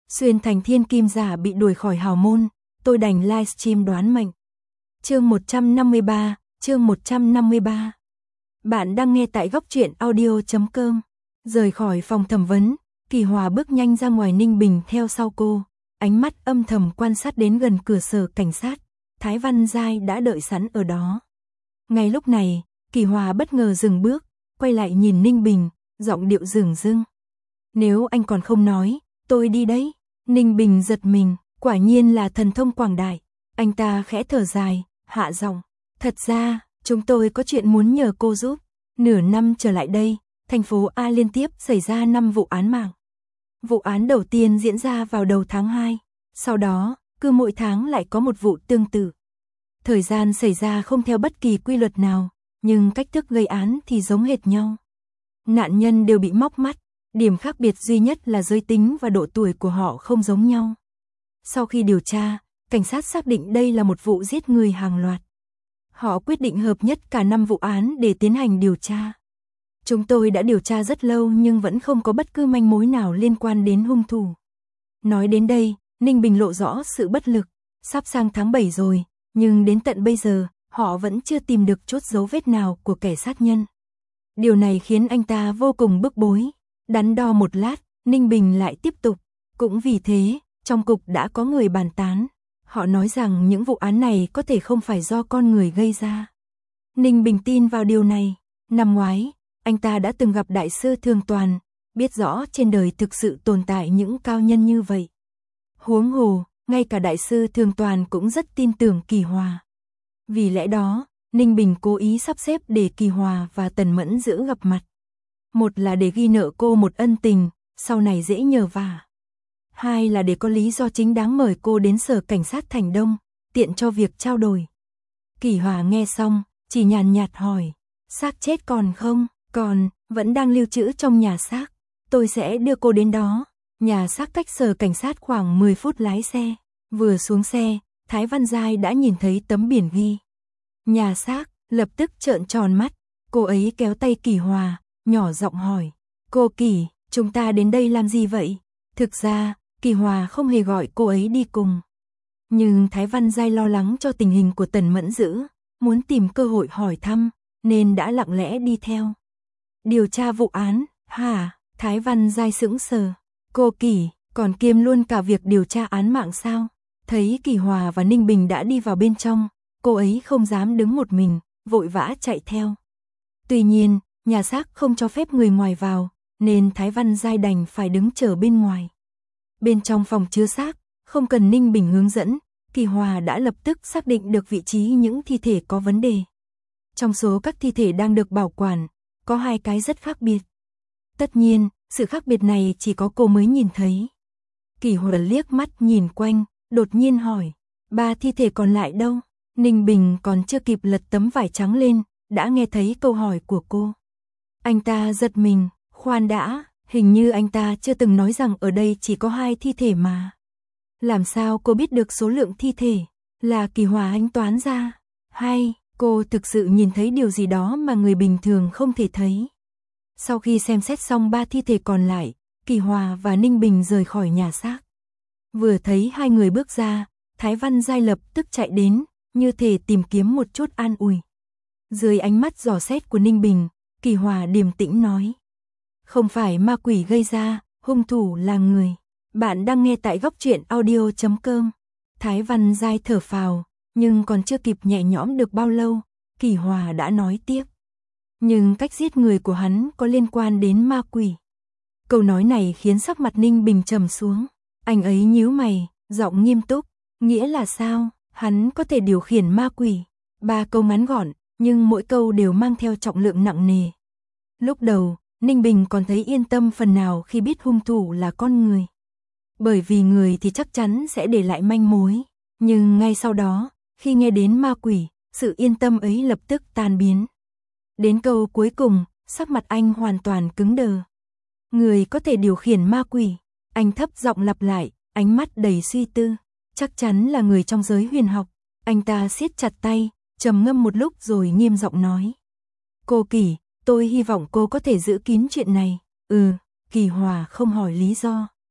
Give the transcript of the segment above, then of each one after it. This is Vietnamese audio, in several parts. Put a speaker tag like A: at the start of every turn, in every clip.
A: Xuyên thành thiên kim giả bị đuổi khỏi hào môn, tôi đành livestream đoán mệnh. Chương 153, chương 153. Bạn đang nghe tại góc truyện audio.com. Rời khỏi phòng thẩm vấn, Kỳ Hòa bước nhanh ra ngoài, Ninh Bình theo sau cô, ánh mắt âm thầm quan sát đến gần cửa sở cảnh sát. Thái Văn Giai đã đợi sẵn ở đó. Ngay lúc này, Kỳ Hòa bất ngờ dừng bước, quay lại nhìn Ninh Bình, giọng điệu dửng dưng. Nếu anh còn không nói, tôi đi đấy. Ninh Bình giật mình, quả nhiên là thần thông quảng đại. Anh ta khẽ thở dài, hạ giọng. Thật ra, chúng tôi có chuyện muốn nhờ cô giúp. Nửa năm trở lại đây, thành phố A liên tiếp xảy ra 5 vụ án mạng. Vụ án đầu tiên diễn ra vào đầu tháng 2, sau đó, cứ mỗi tháng lại có một vụ tương tự. Thời gian xảy ra không theo bất kỳ quy luật nào, nhưng cách thức gây án thì giống hệt nhau. Nạn nhân đều bị móc mắt, điểm khác biệt duy nhất là giới tính và độ tuổi của họ không giống nhau. Sau khi điều tra, cảnh sát xác định đây là một vụ giết người hàng loạt. Họ quyết định hợp nhất cả 5 vụ án để tiến hành điều tra. Chúng tôi đã điều tra rất lâu nhưng vẫn không có bất cứ manh mối nào liên quan đến hung thủ. Nói đến đây, Ninh Bình lộ rõ sự bất lực. Sắp sang tháng 7 rồi, nhưng đến tận bây giờ, họ vẫn chưa tìm được chút dấu vết nào của kẻ sát nhân. Điều này khiến anh ta vô cùng bức bối. Đắn đo một lát, Ninh Bình lại tiếp tục. Cũng vì thế, trong cục đã có người bàn tán. Họ nói rằng những vụ án này có thể không phải do con người gây ra. Ninh Bình tin vào điều này. Năm ngoái, anh ta đã từng gặp đại sư Thường Toàn, biết rõ trên đời thực sự tồn tại những cao nhân như vậy. Huống hồ, ngay cả đại sư Thường Toàn cũng rất tin tưởng Kỳ Hòa. Vì lẽ đó, Ninh Bình cố ý sắp xếp để Kỳ Hòa và Tần Mẫn Dữ gặp mặt. Một là để ghi nợ cô một ân tình, sau này dễ nhờ vả. Hai là để có lý do chính đáng mời cô đến sở cảnh sát Thành Đông, tiện cho việc trao đổi. Kỳ Hòa nghe xong, chỉ nhàn nhạt hỏi, xác chết còn không? Còn, vẫn đang lưu trữ trong nhà xác. Tôi sẽ đưa cô đến đó. Nhà xác cách sở cảnh sát khoảng 10 phút lái xe. Vừa xuống xe, Thái Văn Giai đã nhìn thấy tấm biển ghi nhà xác, lập tức trợn tròn mắt. Cô ấy kéo tay Kỳ Hòa, nhỏ giọng hỏi, cô Kỳ, chúng ta đến đây làm gì vậy? Thực ra, Kỳ Hòa không hề gọi cô ấy đi cùng. Nhưng Thái Văn Giai lo lắng cho tình hình của Tần Mẫn Dữ, muốn tìm cơ hội hỏi thăm, nên đã lặng lẽ đi theo. Điều tra vụ án, hả? Thái Văn Giai sững sờ. Cô Kỳ, còn kiêm luôn cả việc điều tra án mạng sao? Thấy Kỳ Hòa và Ninh Bình đã đi vào bên trong, cô ấy không dám đứng một mình, vội vã chạy theo. Tuy nhiên, nhà xác không cho phép người ngoài vào, nên Thái Văn Giai đành phải đứng chờ bên ngoài. Bên trong phòng chứa xác, không cần Ninh Bình hướng dẫn, Kỳ Hòa đã lập tức xác định được vị trí những thi thể có vấn đề. Trong số các thi thể đang được bảo quản, có 2 cái rất khác biệt. Tất nhiên, sự khác biệt này chỉ có cô mới nhìn thấy. Kỳ Hòa liếc mắt nhìn quanh, đột nhiên hỏi, 3 thi thể còn lại đâu? Ninh Bình còn chưa kịp lật tấm vải trắng lên, đã nghe thấy câu hỏi của cô. Anh ta giật mình, khoan đã, hình như anh ta chưa từng nói rằng ở đây chỉ có 2 thi thể mà. Làm sao cô biết được số lượng thi thể? Là Kỳ Hòa anh toán ra? Hay, cô thực sự nhìn thấy điều gì đó mà người bình thường không thể thấy? Sau khi xem xét xong 3 thi thể còn lại, Kỳ Hòa và Ninh Bình rời khỏi nhà xác. Vừa thấy 2 người bước ra, Thái Văn Giai lập tức chạy đến, như thể tìm kiếm một chút an ủi. Dưới ánh mắt dò xét của Ninh Bình, Kỳ Hòa điềm tĩnh nói. Không phải ma quỷ gây ra, hung thủ là người. Bạn đang nghe tại góc truyện audio.com. Thái Văn Giai thở phào, nhưng còn chưa kịp nhẹ nhõm được bao lâu, Kỳ Hòa đã nói tiếp. Nhưng cách giết người của hắn có liên quan đến ma quỷ. Câu nói này khiến sắc mặt Ninh Bình trầm xuống. Anh ấy nhíu mày, giọng nghiêm túc. Nghĩa là sao? Hắn có thể điều khiển ma quỷ. 3 câu ngắn gọn, nhưng mỗi câu đều mang theo trọng lượng nặng nề. Lúc đầu, Ninh Bình còn thấy yên tâm phần nào khi biết hung thủ là con người. Bởi vì người thì chắc chắn sẽ để lại manh mối. Nhưng ngay sau đó, khi nghe đến ma quỷ, sự yên tâm ấy lập tức tan biến. Đến câu cuối cùng, sắc mặt anh hoàn toàn cứng đờ. Người có thể điều khiển ma quỷ. Anh thấp giọng lặp lại, ánh mắt đầy suy tư. Chắc chắn là người trong giới huyền học. Anh ta siết chặt tay, trầm ngâm một lúc rồi nghiêm giọng nói. Cô Kỳ, tôi hy vọng cô có thể giữ kín chuyện này. Kỳ Hòa không hỏi lý do.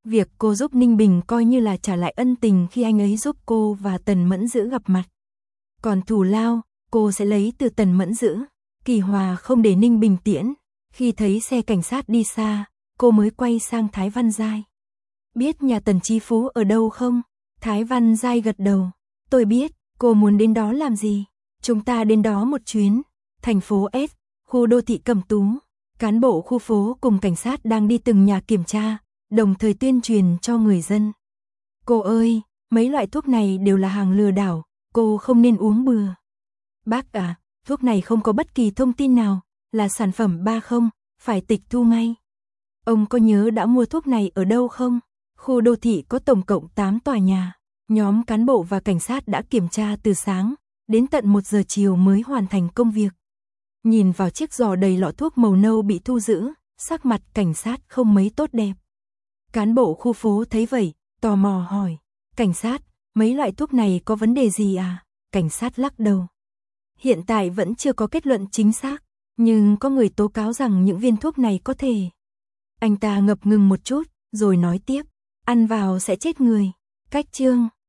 A: Việc cô giúp Ninh Bình coi như là trả lại ân tình khi anh ấy giúp cô và Tần Mẫn Dữ gặp mặt. Còn thù lao, cô sẽ lấy từ Tần Mẫn Dữ. Kỳ Hòa không để Ninh Bình tiễn. Khi thấy xe cảnh sát đi xa, cô mới quay sang Thái Văn Giai. Biết nhà Tần Chi Phú ở đâu không? Thái Văn Giai gật đầu. Tôi biết, cô muốn đến đó làm gì? Chúng ta đến đó một chuyến. Thành phố S, khu đô thị Cẩm Tú. Cán bộ khu phố cùng cảnh sát đang đi từng nhà kiểm tra, đồng thời tuyên truyền cho người dân. Cô ơi, mấy loại thuốc này đều là hàng lừa đảo, cô không nên uống bừa. Bác à, thuốc này không có bất kỳ thông tin nào, là sản phẩm 30, phải tịch thu ngay. Ông có nhớ đã mua thuốc này ở đâu không? Khu đô thị có tổng cộng 8 tòa nhà. Nhóm cán bộ và cảnh sát đã kiểm tra từ sáng, đến tận 1 giờ chiều mới hoàn thành công việc. Nhìn vào chiếc giỏ đầy lọ thuốc màu nâu bị thu giữ, sắc mặt cảnh sát không mấy tốt đẹp. Cán bộ khu phố thấy vậy, tò mò hỏi, cảnh sát, mấy loại thuốc này có vấn đề gì à? Cảnh sát lắc đầu. Hiện tại vẫn chưa có kết luận chính xác, nhưng có người tố cáo rằng những viên thuốc này có thể. Anh ta ngập ngừng một chút, rồi nói tiếp, ăn vào sẽ chết người. Cách chương